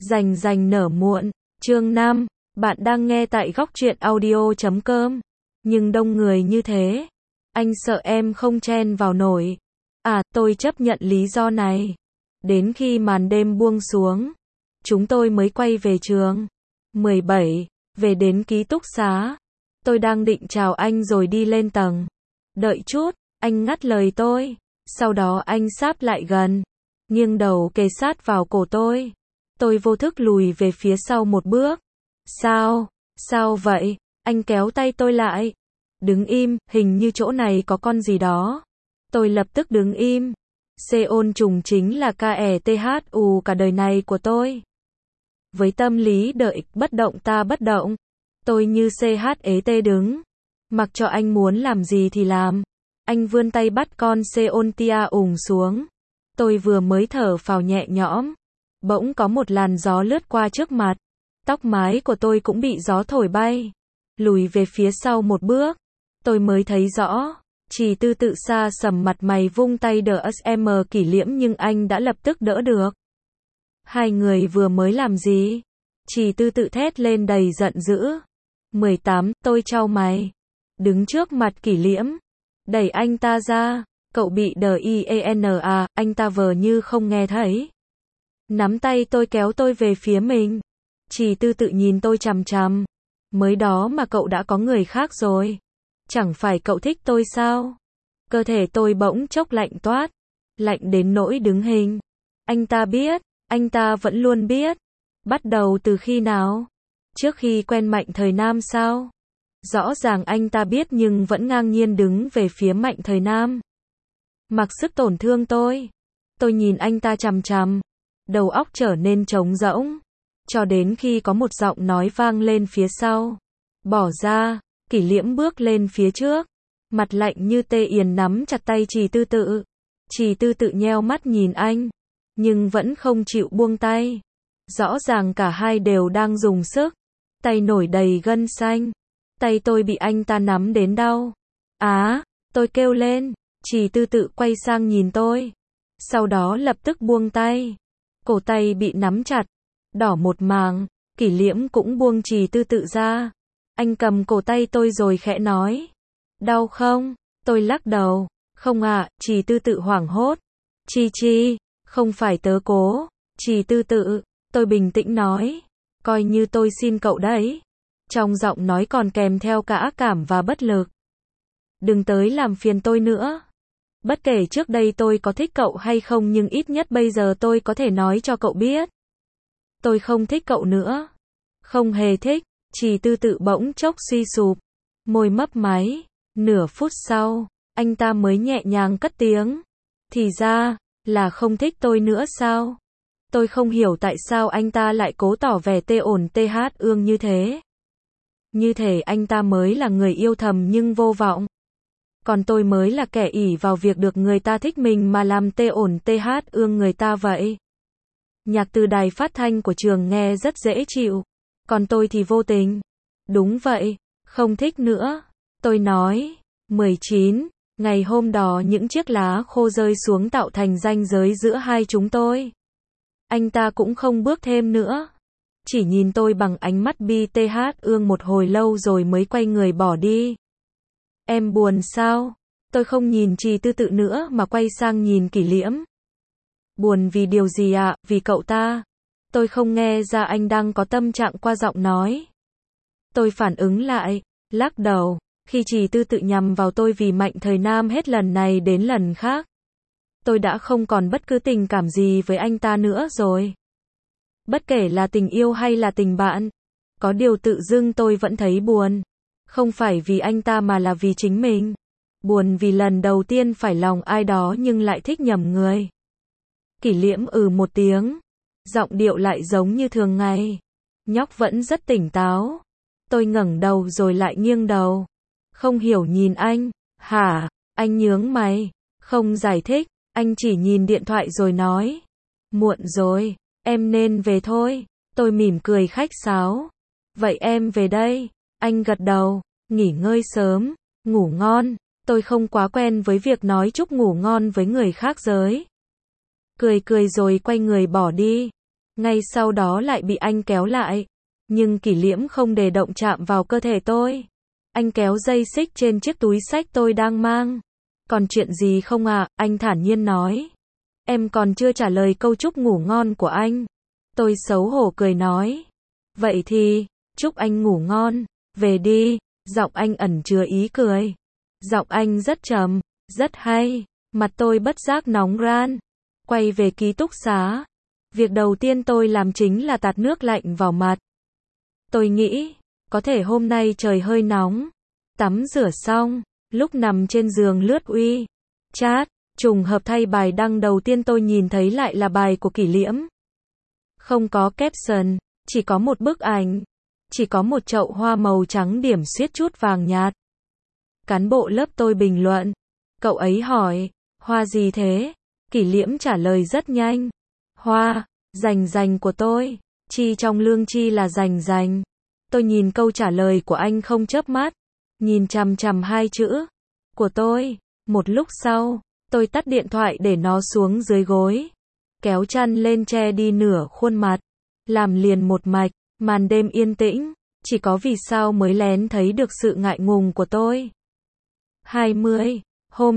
Rành rành nở muộn, chương 5, bạn đang nghe tại góc truyện audio.com. Nhưng đông người như thế, anh sợ em không chen vào nổi. À, tôi chấp nhận lý do này. Đến khi màn đêm buông xuống, chúng tôi mới quay về trường. 17, về đến ký túc xá. Tôi đang định chào anh rồi đi lên tầng. Đợi chút, anh ngắt lời tôi. Sau đó anh sáp lại gần, nghiêng đầu kề sát vào cổ tôi. Tôi vô thức lùi về phía sau một bước. Sao vậy? Anh kéo tay tôi lại. Đứng im, hình như chỗ này có con gì đó. Tôi lập tức đứng im. Ôn trùng chính là KETHU cả đời này của tôi. Với tâm lý đợi bất động ta bất động, tôi như CHET đứng, mặc cho anh muốn làm gì thì làm. Anh vươn tay bắt con ôn tia ủng xuống. Tôi vừa mới thở phào nhẹ nhõm, bỗng có một làn gió lướt qua trước mặt. Tóc mái của tôi cũng bị gió thổi bay. Lùi về phía sau một bước, tôi mới thấy rõ. Chỉ Tư tự xa sầm mặt mày vung tay đỡ SM Kỷ Liễm nhưng anh đã lập tức đỡ được. Hai người vừa mới làm gì? Chỉ Tư tự thét lên đầy giận dữ. 18, tôi chau mày. Đứng trước mặt Kỷ Liễm, đẩy anh ta ra. Cậu bị DIENA, anh ta vờ như không nghe thấy. Nắm tay tôi kéo tôi về phía mình. Chỉ Tư tự nhìn tôi chằm chằm. Mới đó mà cậu đã có người khác rồi. Chẳng phải cậu thích tôi sao? Cơ thể tôi bỗng chốc lạnh toát. Lạnh đến nỗi đứng hình. Anh ta biết, anh ta vẫn luôn biết. Bắt đầu từ khi nào? Trước khi quen Mạnh Thời Nam sao? Rõ ràng anh ta biết nhưng vẫn ngang nhiên đứng về phía Mạnh Thời Nam. Mặc sức tổn thương tôi. Tôi nhìn anh ta chằm chằm. Đầu óc trở nên trống rỗng. Cho đến khi có một giọng nói vang lên phía sau. Bỏ ra. Kỷ Liễm bước lên phía trước. Mặt lạnh như tê yền nắm chặt tay Chỉ Tư tự. Chỉ Tư tự nheo mắt nhìn anh. Nhưng vẫn không chịu buông tay. Rõ ràng cả hai đều đang dùng sức. Tay nổi đầy gân xanh. Tay tôi bị anh ta nắm đến đau. Tôi kêu lên. Chỉ Tư tự quay sang nhìn tôi. Sau đó lập tức buông tay. Cổ tay bị nắm chặt. Đỏ một màng. Kỷ Liễm cũng buông Chỉ Tư tự ra. Anh cầm cổ tay tôi rồi khẽ nói. Đau không? Tôi lắc đầu. Không ạ, Chỉ Tư tự hoảng hốt. Chi, không phải tớ cố. Chỉ Tư tự, tôi bình tĩnh nói. Coi như tôi xin cậu đấy. Trong giọng nói còn kèm theo cả ác cảm và bất lực. Đừng tới làm phiền tôi nữa. Bất kể trước đây tôi có thích cậu hay không nhưng ít nhất bây giờ tôi có thể nói cho cậu biết. Tôi không thích cậu nữa. Không hề thích. Chỉ Tư tự bỗng chốc suy sụp. Môi mấp máy. Nửa phút sau, anh ta mới nhẹ nhàng cất tiếng. Thì ra, là không thích tôi nữa sao? Tôi không hiểu tại sao anh ta lại cố tỏ vẻ ương như thế. Như thể anh ta mới là người yêu thầm nhưng vô vọng. Còn tôi mới là kẻ ỷ vào việc được người ta thích mình mà làm ương người ta vậy. Nhạc từ đài phát thanh của trường nghe rất dễ chịu. Còn tôi thì vô tình. Đúng vậy, không thích nữa. Tôi nói. 19, ngày hôm đó những chiếc lá khô rơi xuống tạo thành ranh giới giữa hai chúng tôi. Anh ta cũng không bước thêm nữa. Chỉ nhìn tôi bằng ánh mắt ương một hồi lâu rồi mới quay người bỏ đi. Em buồn sao? Tôi không nhìn Chỉ Tư tự nữa mà quay sang nhìn Kỷ Liễm. Buồn vì điều gì ạ? Vì cậu ta. Tôi không nghe ra anh đang có tâm trạng qua giọng nói. Tôi phản ứng lại, lắc đầu, khi Chỉ Tư tự nhằm vào tôi vì Mạnh Thời Nam hết lần này đến lần khác. Tôi đã không còn bất cứ tình cảm gì với anh ta nữa rồi. Bất kể là tình yêu hay là tình bạn. Có điều tự dưng tôi vẫn thấy buồn. Không phải vì anh ta mà là vì chính mình. Buồn vì lần đầu tiên phải lòng ai đó nhưng lại thích nhầm người. Kỷ Liễm một tiếng. Giọng điệu lại giống như thường ngày. Nhóc vẫn rất tỉnh táo. Tôi ngẩng đầu rồi lại nghiêng đầu. Không hiểu nhìn anh. Hả? Anh nhướng mày. Không giải thích. Anh chỉ nhìn điện thoại rồi nói. Muộn rồi. Em nên về thôi. Tôi mỉm cười khách sáo. Vậy em về đây. Anh gật đầu. Nghỉ ngơi sớm. Ngủ ngon. Tôi không quá quen với việc nói chúc ngủ ngon với người khác giới. Cười rồi quay người bỏ đi. Ngay sau đó lại bị anh kéo lại. Nhưng Kỷ Liễm không để động chạm vào cơ thể tôi. Anh kéo dây xích trên chiếc túi xách tôi đang mang. Còn chuyện gì không ạ? Anh thản nhiên nói. Em còn chưa trả lời câu chúc ngủ ngon của anh. Tôi xấu hổ cười nói. Vậy thì, chúc anh ngủ ngon, về đi. Giọng anh ẩn chứa ý cười. Giọng anh rất trầm, rất hay. Mặt tôi bất giác nóng ran. Quay về ký túc xá. Việc đầu tiên tôi làm chính là tạt nước lạnh vào mặt. Tôi nghĩ, có thể hôm nay trời hơi nóng. Tắm rửa xong, lúc nằm trên giường lướt chat, trùng hợp thay bài đăng đầu tiên tôi nhìn thấy lại là bài của Kỷ Liễm. Không có caption, chỉ có một bức ảnh, chỉ có một chậu hoa màu trắng điểm xuyết chút vàng nhạt. Cán bộ lớp tôi bình luận, cậu ấy hỏi, hoa gì thế? Kỷ Liễm trả lời rất nhanh, hoa, rành của tôi, chi trong lương chi là rành. Tôi nhìn câu trả lời của anh không chớp mắt, nhìn chằm chằm hai chữ của tôi. Một lúc sau, tôi tắt điện thoại để nó xuống dưới gối, kéo chăn lên che đi nửa khuôn mặt, làm liền một mạch. Màn đêm yên tĩnh, chỉ có vì sao mới lén thấy được sự ngại ngùng của tôi. 20. Hôm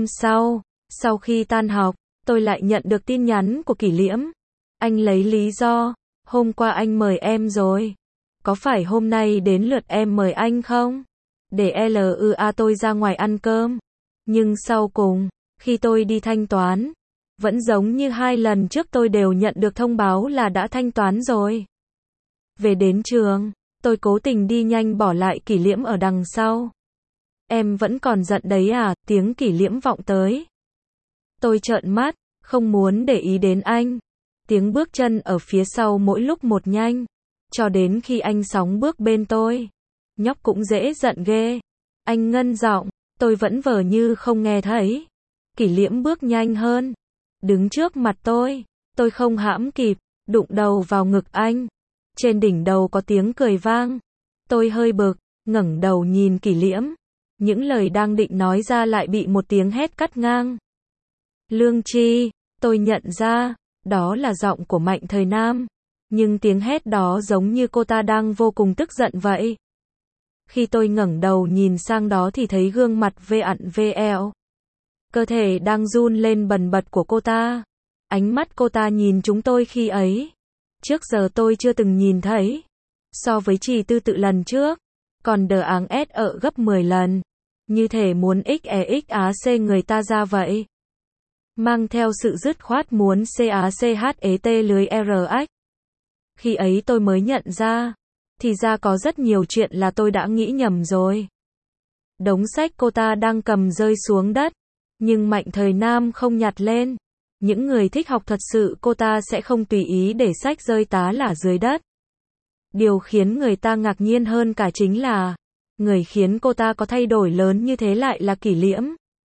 sau khi tan học, tôi lại nhận được tin nhắn của Kỷ Liễm. Anh lấy lý do, hôm qua anh mời em rồi. Có phải hôm nay đến lượt em mời anh không? Để LUA tôi ra ngoài ăn cơm. Nhưng sau cùng, khi tôi đi thanh toán, vẫn giống như 2 lần trước tôi đều nhận được thông báo là đã thanh toán rồi. Về đến trường, tôi cố tình đi nhanh bỏ lại Kỷ Liễm ở đằng sau. Em vẫn còn giận đấy à? Tiếng Kỷ Liễm vọng tới. Tôi trợn mắt, không muốn để ý đến anh. Tiếng bước chân ở phía sau mỗi lúc một nhanh, cho đến khi anh sóng bước bên tôi. Nhóc cũng dễ giận ghê. Anh ngân giọng, tôi vẫn vờ như không nghe thấy. Kỷ Liễm bước nhanh hơn, đứng trước mặt tôi không hãm kịp, đụng đầu vào ngực anh. Trên đỉnh đầu có tiếng cười vang. Tôi hơi bực, ngẩng đầu nhìn Kỷ Liễm. Những lời đang định nói ra lại bị một tiếng hét cắt ngang. Lương Chi, tôi nhận ra, đó là giọng của Mạnh Thời Nam. Nhưng tiếng hét đó giống như cô ta đang vô cùng tức giận vậy. Khi tôi ngẩng đầu nhìn sang đó thì thấy gương mặt vê ặn vê eo. Cơ thể đang run lên bần bật của cô ta. Ánh mắt cô ta nhìn chúng tôi khi ấy. Trước giờ tôi chưa từng nhìn thấy. So với Trì Tư Tự lần trước, còn đờ áng ét ở gấp 10 lần. Như thể muốn XEXAC người ta ra vậy. Mang theo sự dứt khoát muốn CACHET lưới RH. Khi ấy tôi mới nhận ra, thì ra có rất nhiều chuyện là tôi đã nghĩ nhầm rồi. Đống sách cô ta đang cầm rơi xuống đất, nhưng Mạnh Thời Nam không nhặt lên. Những người thích học thật sự cô ta sẽ không tùy ý để sách rơi tá lả dưới đất. Điều khiến người ta ngạc nhiên hơn cả chính là, người khiến cô ta có thay đổi lớn như thế lại là Kỷ Liễm.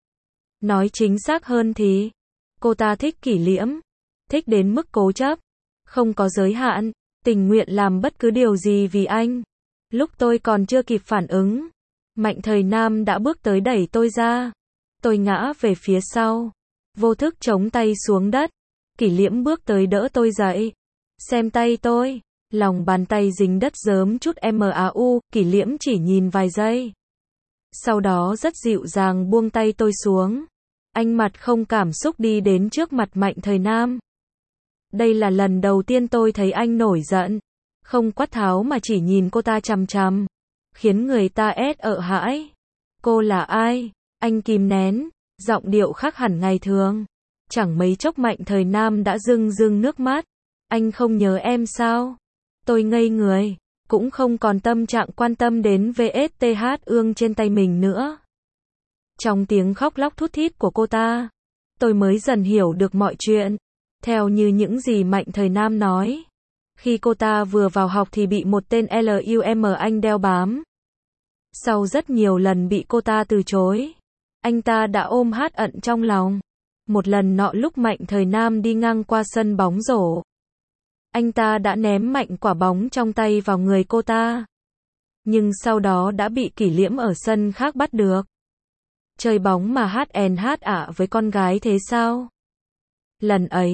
Nói chính xác hơn thì, cô ta thích Kỷ Liễm, thích đến mức cố chấp, không có giới hạn, tình nguyện làm bất cứ điều gì vì anh. Lúc tôi còn chưa kịp phản ứng, Mạnh Thời Nam đã bước tới đẩy tôi ra. Tôi ngã về phía sau, vô thức chống tay xuống đất. Kỷ Liễm bước tới đỡ tôi dậy. Xem tay tôi, lòng bàn tay dính đất rớm chút MAU. Kỷ Liễm chỉ nhìn vài giây, sau đó rất dịu dàng buông tay tôi xuống. Anh mặt không cảm xúc đi đến trước mặt Mạnh Thời Nam. Đây là lần đầu tiên tôi thấy anh nổi giận, không quát tháo mà chỉ nhìn cô ta chằm chằm, khiến người ta sợ hãi. Cô là ai? Anh kìm nén, giọng điệu khác hẳn ngày thường. Chẳng mấy chốc Mạnh Thời Nam đã rưng nước mắt. Anh không nhớ em sao? Tôi ngây người, cũng không còn tâm trạng quan tâm đến VSTH ương trên tay mình nữa. Trong tiếng khóc lóc thút thít của cô ta, tôi mới dần hiểu được mọi chuyện. Theo như những gì Mạnh Thời Nam nói, khi cô ta vừa vào học thì bị một tên LUM Anh đeo bám. Sau rất nhiều lần bị cô ta từ chối, anh ta đã ôm hát ẩn trong lòng. Một lần nọ lúc Mạnh Thời Nam đi ngang qua sân bóng rổ, anh ta đã ném mạnh quả bóng trong tay vào người cô ta. Nhưng sau đó đã bị Kỷ Liễm ở sân khác bắt được. Chơi bóng mà HNH với con gái thế sao? Lần ấy,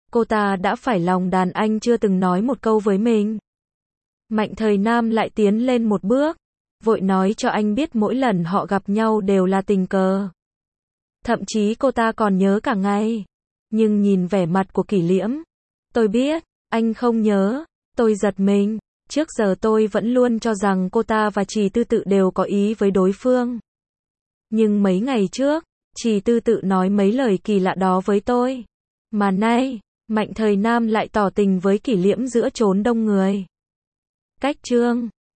cô ta đã phải lòng đàn anh chưa từng nói một câu với mình. Mạnh Thời Nam lại tiến lên một bước, vội nói cho anh biết mỗi lần họ gặp nhau đều là tình cờ. Thậm chí cô ta còn nhớ cả ngày. Nhưng nhìn vẻ mặt của Kỷ Liễm, tôi biết, anh không nhớ. Tôi giật mình, trước giờ tôi vẫn luôn cho rằng cô ta và Trì Tư Tự đều có ý với đối phương. Nhưng mấy ngày trước, Trì Tư Tự nói mấy lời kỳ lạ đó với tôi. Mà nay, Mạnh Thời Nam lại tỏ tình với Kỷ Liễm giữa chốn đông người. Cách chương